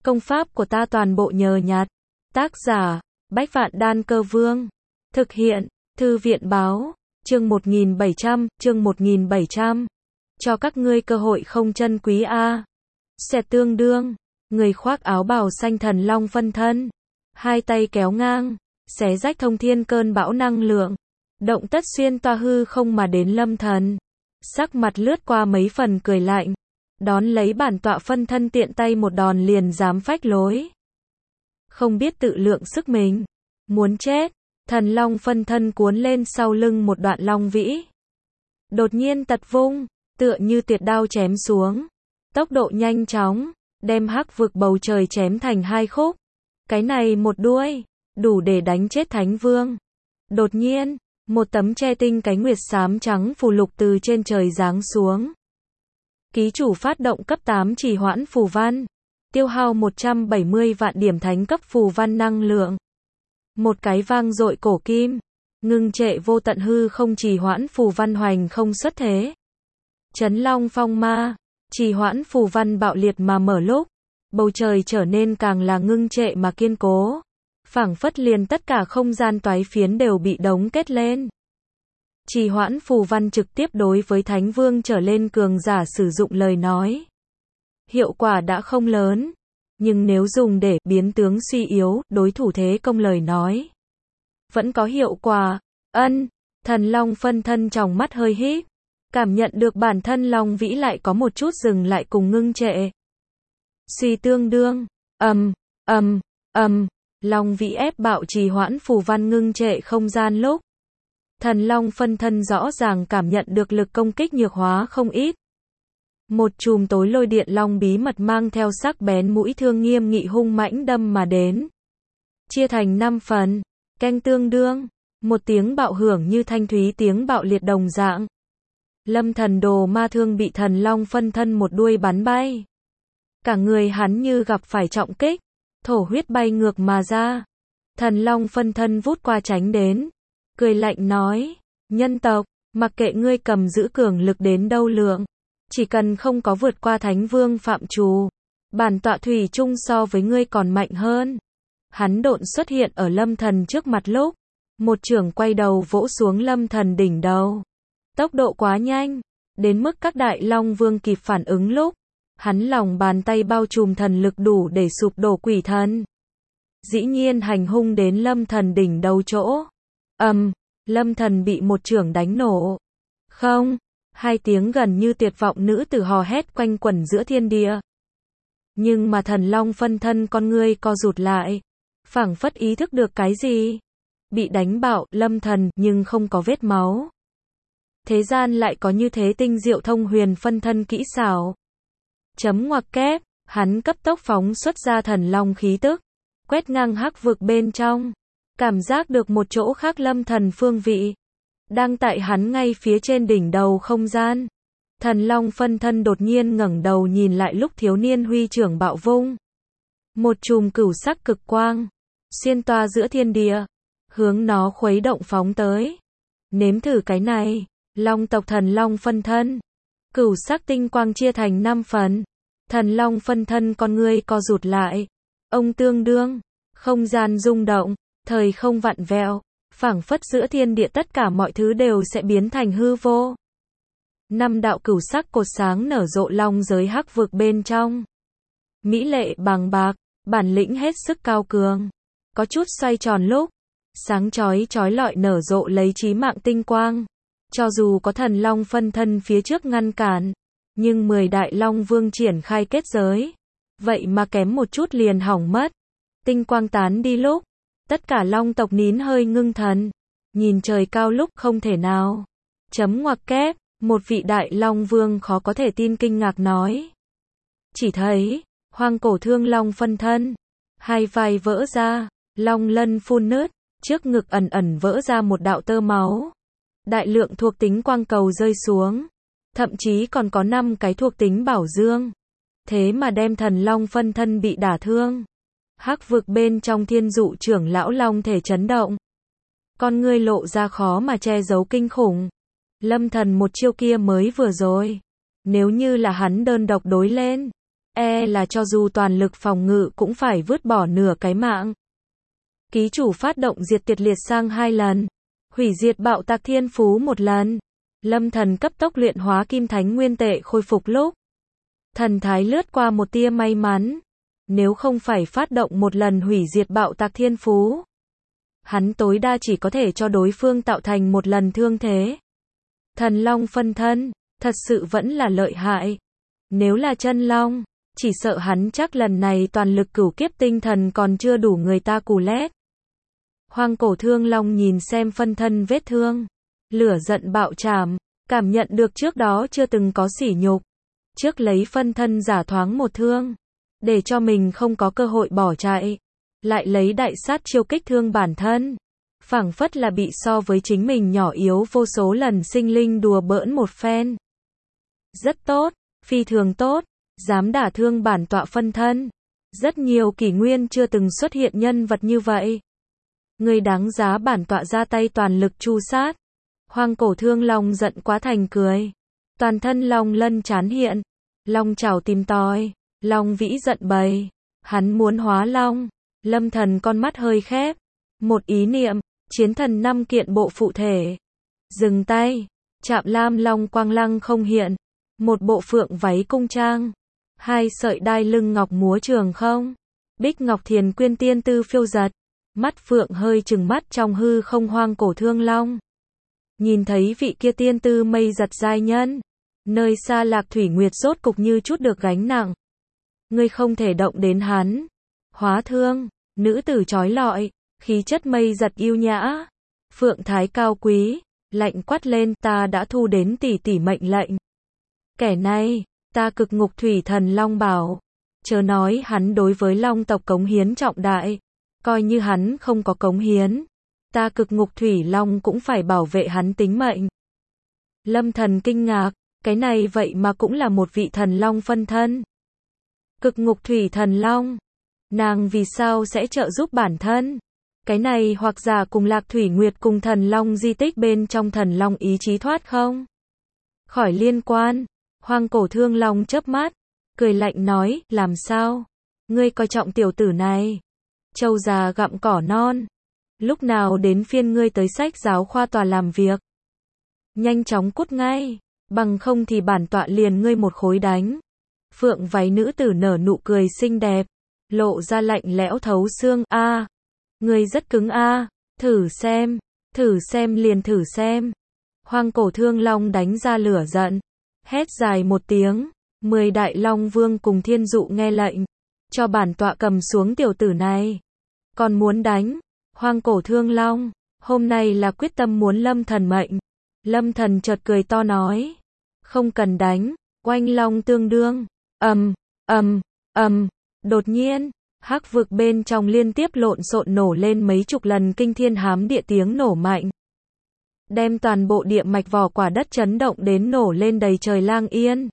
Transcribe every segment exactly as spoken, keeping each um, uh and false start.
Công pháp của ta toàn bộ nhờ nhặt. Tác giả, Bách Vạn Đan Cơ Vương. Thực hiện, Thư viện Báo. Chương một nghìn bảy trăm, chương một nghìn bảy trăm. Cho các ngươi cơ hội không chân quý a. Xẹt tương đương, người khoác áo bào xanh thần long phân thân, hai tay kéo ngang, xé rách thông thiên cơn bão năng lượng, động tất xuyên toa hư không mà đến Lâm Thần. Sắc mặt lướt qua mấy phần cười lạnh, đón lấy bản tọa phân thân tiện tay một đòn liền dám phách lối. Không biết tự lượng sức mình, muốn chết. Thần long phân thân cuốn lên sau lưng một đoạn long vĩ. Đột nhiên tật vung, tựa như tuyệt đao chém xuống. Tốc độ nhanh chóng, đem hắc vực bầu trời chém thành hai khúc. Cái này một đuôi, đủ để đánh chết Thánh Vương. Đột nhiên, một tấm che tinh cánh nguyệt xám trắng phù lục từ trên trời giáng xuống. Ký chủ phát động cấp tám trì hoãn phù văn. Tiêu hao một trăm bảy mươi vạn điểm thánh cấp phù văn năng lượng. Một cái vang dội cổ kim, ngưng trệ vô tận hư không trì hoãn phù văn hoành không xuất thế. Chấn long phong ma, trì hoãn phù văn bạo liệt mà mở lúc, bầu trời trở nên càng là ngưng trệ mà kiên cố. Phảng phất liền tất cả không gian toái phiến đều bị đóng kết lên. Trì hoãn phù văn trực tiếp đối với Thánh Vương trở lên cường giả sử dụng lời nói. Hiệu quả đã không lớn. Nhưng nếu dùng để biến tướng suy yếu đối thủ thế công lời nói, vẫn có hiệu quả. Ân, thần long phân thân trong mắt hơi híp, cảm nhận được bản thân long vĩ lại có một chút dừng lại cùng ngưng trệ. Suy tương đương, ầm, ầm, ầm, long vĩ ép bạo trì hoãn phù văn ngưng trệ không gian lúc. Thần long phân thân rõ ràng cảm nhận được lực công kích nhược hóa không ít. Một chùm tối lôi điện long bí mật mang theo sắc bén mũi thương nghiêm nghị hung mãnh đâm mà đến. Chia thành năm phần, canh tương đương, một tiếng bạo hưởng như thanh thúy tiếng bạo liệt đồng dạng. Lâm Thần đồ ma thương bị thần long phân thân một đuôi bắn bay. Cả người hắn như gặp phải trọng kích, thổ huyết bay ngược mà ra. Thần long phân thân vút qua tránh đến, cười lạnh nói, nhân tộc, mặc kệ ngươi cầm giữ cường lực đến đâu lượng. Chỉ cần không có vượt qua Thánh Vương phạm trù, bản tọa thủy chung so với ngươi còn mạnh hơn. Hắn độn xuất hiện ở Lâm Thần trước mặt lúc, một chưởng quay đầu vỗ xuống Lâm Thần đỉnh đầu. Tốc độ quá nhanh, đến mức các đại long vương kịp phản ứng lúc, hắn lòng bàn tay bao trùm thần lực đủ để sụp đổ quỷ thần. Dĩ nhiên hành hung đến Lâm Thần đỉnh đầu chỗ. Ầm, um, Lâm Thần bị một chưởng đánh nổ. Không. Hai tiếng gần như tuyệt vọng nữ tử hò hét quanh quẩn giữa thiên địa. Nhưng mà thần long phân thân con ngươi co rụt lại, phảng phất ý thức được cái gì. Bị đánh bạo, Lâm Thần, nhưng không có vết máu. Thế gian lại có như thế tinh diệu thông huyền phân thân kỹ xảo. Chấm ngoặc kép, hắn cấp tốc phóng xuất ra thần long khí tức, quét ngang hắc vực bên trong. Cảm giác được một chỗ khác Lâm Thần phương vị. Đang tại hắn ngay phía trên đỉnh đầu không gian. Thần long phân thân đột nhiên ngẩng đầu nhìn lại lúc thiếu niên huy trưởng bạo vung. Một chùm cửu sắc cực quang, xuyên toa giữa thiên địa, hướng nó khuấy động phóng tới. Nếm thử cái này, long tộc thần long phân thân. Cửu sắc tinh quang chia thành năm phần. Thần long phân thân con ngươi co rụt lại. Ông tương đương, không gian rung động, thời không vặn vẹo. Phảng phất giữa thiên địa tất cả mọi thứ đều sẽ biến thành hư vô. Năm đạo cửu sắc cột sáng nở rộ long giới hắc vực bên trong. Mỹ lệ bằng bạc, bản lĩnh hết sức cao cường. Có chút xoay tròn lúc, sáng chói chói lọi nở rộ lấy chí mạng tinh quang. Cho dù có thần long phân thân phía trước ngăn cản, nhưng mười đại long vương triển khai kết giới. Vậy mà kém một chút liền hỏng mất. Tinh quang tán đi lúc, tất cả long tộc nín hơi ngưng thần, nhìn trời cao lúc không thể nào. Chấm ngoặc kép, một vị đại long vương khó có thể tin kinh ngạc nói. Chỉ thấy, hoang cổ thương long phân thân, hai vai vỡ ra, long lân phun nứt, trước ngực ẩn ẩn vỡ ra một đạo tơ máu. Đại lượng thuộc tính quang cầu rơi xuống, thậm chí còn có năm cái thuộc tính bảo dương. Thế mà đem thần long phân thân bị đả thương. Hắc vực bên trong thiên dụ trưởng lão long thể chấn động. Con ngươi lộ ra khó mà che giấu kinh khủng. Lâm Thần một chiêu kia mới vừa rồi. Nếu như là hắn đơn độc đối lên, e là cho dù toàn lực phòng ngự cũng phải vứt bỏ nửa cái mạng. Ký chủ phát động diệt tiệt liệt sang hai lần, hủy diệt bạo tạc thiên phú một lần. Lâm Thần cấp tốc luyện hóa kim thánh nguyên tệ khôi phục lúc. Thần thái lướt qua một tia may mắn. Nếu không phải phát động một lần hủy diệt bạo tạc thiên phú, hắn tối đa chỉ có thể cho đối phương tạo thành một lần thương thế. Thần long phân thân, thật sự vẫn là lợi hại. Nếu là chân long, chỉ sợ hắn chắc lần này toàn lực cửu kiếp tinh thần còn chưa đủ người ta cù lét. Hoang cổ thương long nhìn xem phân thân vết thương, lửa giận bạo trảm, cảm nhận được trước đó chưa từng có sỉ nhục. Trước lấy phân thân giả thoáng một thương, để cho mình không có cơ hội bỏ chạy, lại lấy đại sát chiêu kích thương bản thân. Phảng phất là bị so với chính mình nhỏ yếu vô số lần sinh linh đùa bỡn một phen. Rất tốt, phi thường tốt, dám đả thương bản tọa phân thân. Rất nhiều kỷ nguyên chưa từng xuất hiện nhân vật như vậy. Người đáng giá bản tọa ra tay toàn lực tru sát. Hoang cổ thương long giận quá thành cười. Toàn thân long lân chán hiện, long chảo tìm tòi, long vĩ giận bầy. Hắn muốn hóa long. Lâm Thần con mắt hơi khép. Một ý niệm, chiến thần năm kiện bộ phụ thể. Dừng tay, chạm lam long quang lăng không hiện. Một bộ phượng váy cung trang. Hai sợi đai lưng ngọc múa trường không. Bích ngọc thiền quyên tiên tư phiêu giật. Mắt phượng hơi trừng mắt trong hư không hoang cổ thương long. Nhìn thấy vị kia tiên tư mây giật giai nhân. Nơi xa lạc thủy nguyệt rốt cục như chút được gánh nặng. Ngươi không thể động đến hắn. Hóa thương, nữ tử trói lọi, khí chất mây giật yêu nhã. Phượng thái cao quý, lạnh quát lên, ta đã thu đến tỷ tỷ mệnh lệnh. Kẻ này, ta cực ngục thủy thần long bảo. Chớ nói hắn đối với long tộc cống hiến trọng đại. Coi như hắn không có cống hiến, ta cực ngục thủy long cũng phải bảo vệ hắn tính mệnh. Lâm Thần kinh ngạc, cái này vậy mà cũng là một vị thần long phân thân. Cực ngục thủy thần long, nàng vì sao sẽ trợ giúp bản thân? Cái này hoặc giả cùng Lạc Thủy Nguyệt cùng thần long di tích bên trong thần long ý chí thoát không? Khỏi liên quan. Hoang cổ thương long chớp mắt, cười lạnh nói, làm sao? Ngươi coi trọng tiểu tử này. Trâu già gặm cỏ non. Lúc nào đến phiên ngươi tới sách giáo khoa tòa làm việc? Nhanh chóng cút ngay, bằng không thì bản tọa liền ngươi một khối đánh. Phượng váy nữ tử nở nụ cười xinh đẹp, lộ ra lạnh lẽo thấu xương. A, à, ngươi rất cứng a, à. Thử xem, thử xem liền thử xem. Hoang cổ thương long đánh ra lửa giận, hét dài một tiếng. Mười đại long vương cùng thiên dụ nghe lệnh, cho bản tọa cầm xuống tiểu tử này. Còn muốn đánh? Hoang cổ thương long, hôm nay là quyết tâm muốn Lâm Thần mệnh. Lâm Thần chợt cười to nói, không cần đánh, oanh long tương đương. Ầm, ầm, ầm, đột nhiên, hắc vực bên trong liên tiếp lộn xộn nổ lên mấy chục lần kinh thiên hám địa tiếng nổ mạnh. Đem toàn bộ địa mạch vỏ quả đất chấn động đến nổ lên đầy trời lang yên.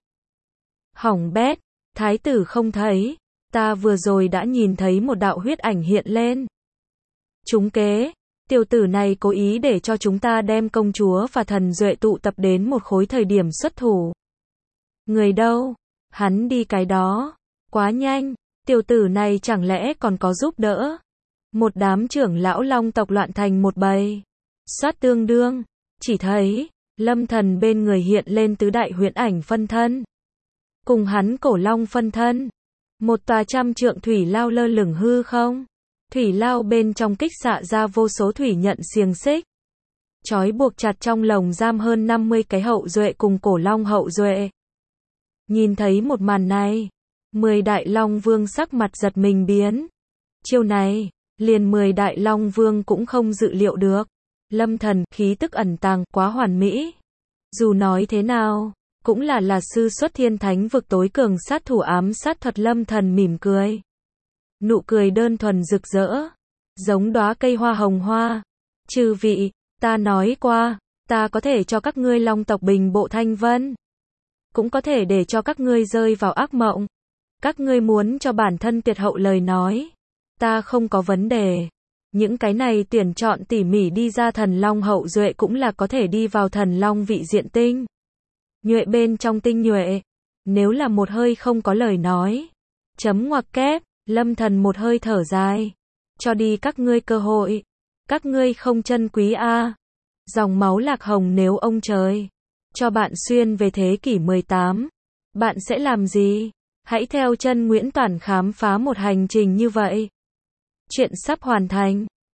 Hỏng bét, thái tử không thấy, ta vừa rồi đã nhìn thấy một đạo huyết ảnh hiện lên. Trúng kế, tiểu tử này cố ý để cho chúng ta đem công chúa và thần duệ tụ tập đến một khối thời điểm xuất thủ. Người đâu? Hắn đi cái đó. Quá nhanh, tiểu tử này chẳng lẽ còn có giúp đỡ? Một đám trưởng lão long tộc loạn thành một bầy. Xoát tương đương, chỉ thấy, Lâm Thần bên người hiện lên tứ đại huyễn ảnh phân thân. Cùng hắn cổ long phân thân. Một tòa trăm trượng thủy lao lơ lửng hư không. Thủy lao bên trong kích xạ ra vô số thủy nhận xiềng xích. Chói buộc chặt trong lồng giam hơn năm mươi cái hậu duệ cùng cổ long hậu duệ. Nhìn thấy một màn này, mười đại long vương sắc mặt giật mình biến. Chiêu này, liền mười đại long vương cũng không dự liệu được. Lâm Thần, khí tức ẩn tàng, quá hoàn mỹ. Dù nói thế nào, cũng là là sư xuất thiên thánh vực tối cường sát thủ ám sát thuật. Lâm Thần mỉm cười. Nụ cười đơn thuần rực rỡ, giống đóa cây hoa hồng hoa. Chư vị, ta nói qua, ta có thể cho các ngươi long tộc bình bộ thanh vân. Cũng có thể để cho các ngươi rơi vào ác mộng. Các ngươi muốn cho bản thân tuyệt hậu lời nói, ta không có vấn đề. Những cái này tuyển chọn tỉ mỉ đi ra thần long hậu duệ cũng là có thể đi vào thần long vị diện tinh. Nhuệ bên trong tinh nhuệ. Nếu là một hơi không có lời nói. Chấm ngoặc kép, Lâm Thần một hơi thở dài. Cho đi các ngươi cơ hội. Các ngươi không trân quý a. À. Dòng máu lạc hồng nếu ông trời cho bạn xuyên về thế kỷ mười tám, bạn sẽ làm gì? Hãy theo chân Nguyễn Toản khám phá một hành trình như vậy. Chuyện sắp hoàn thành.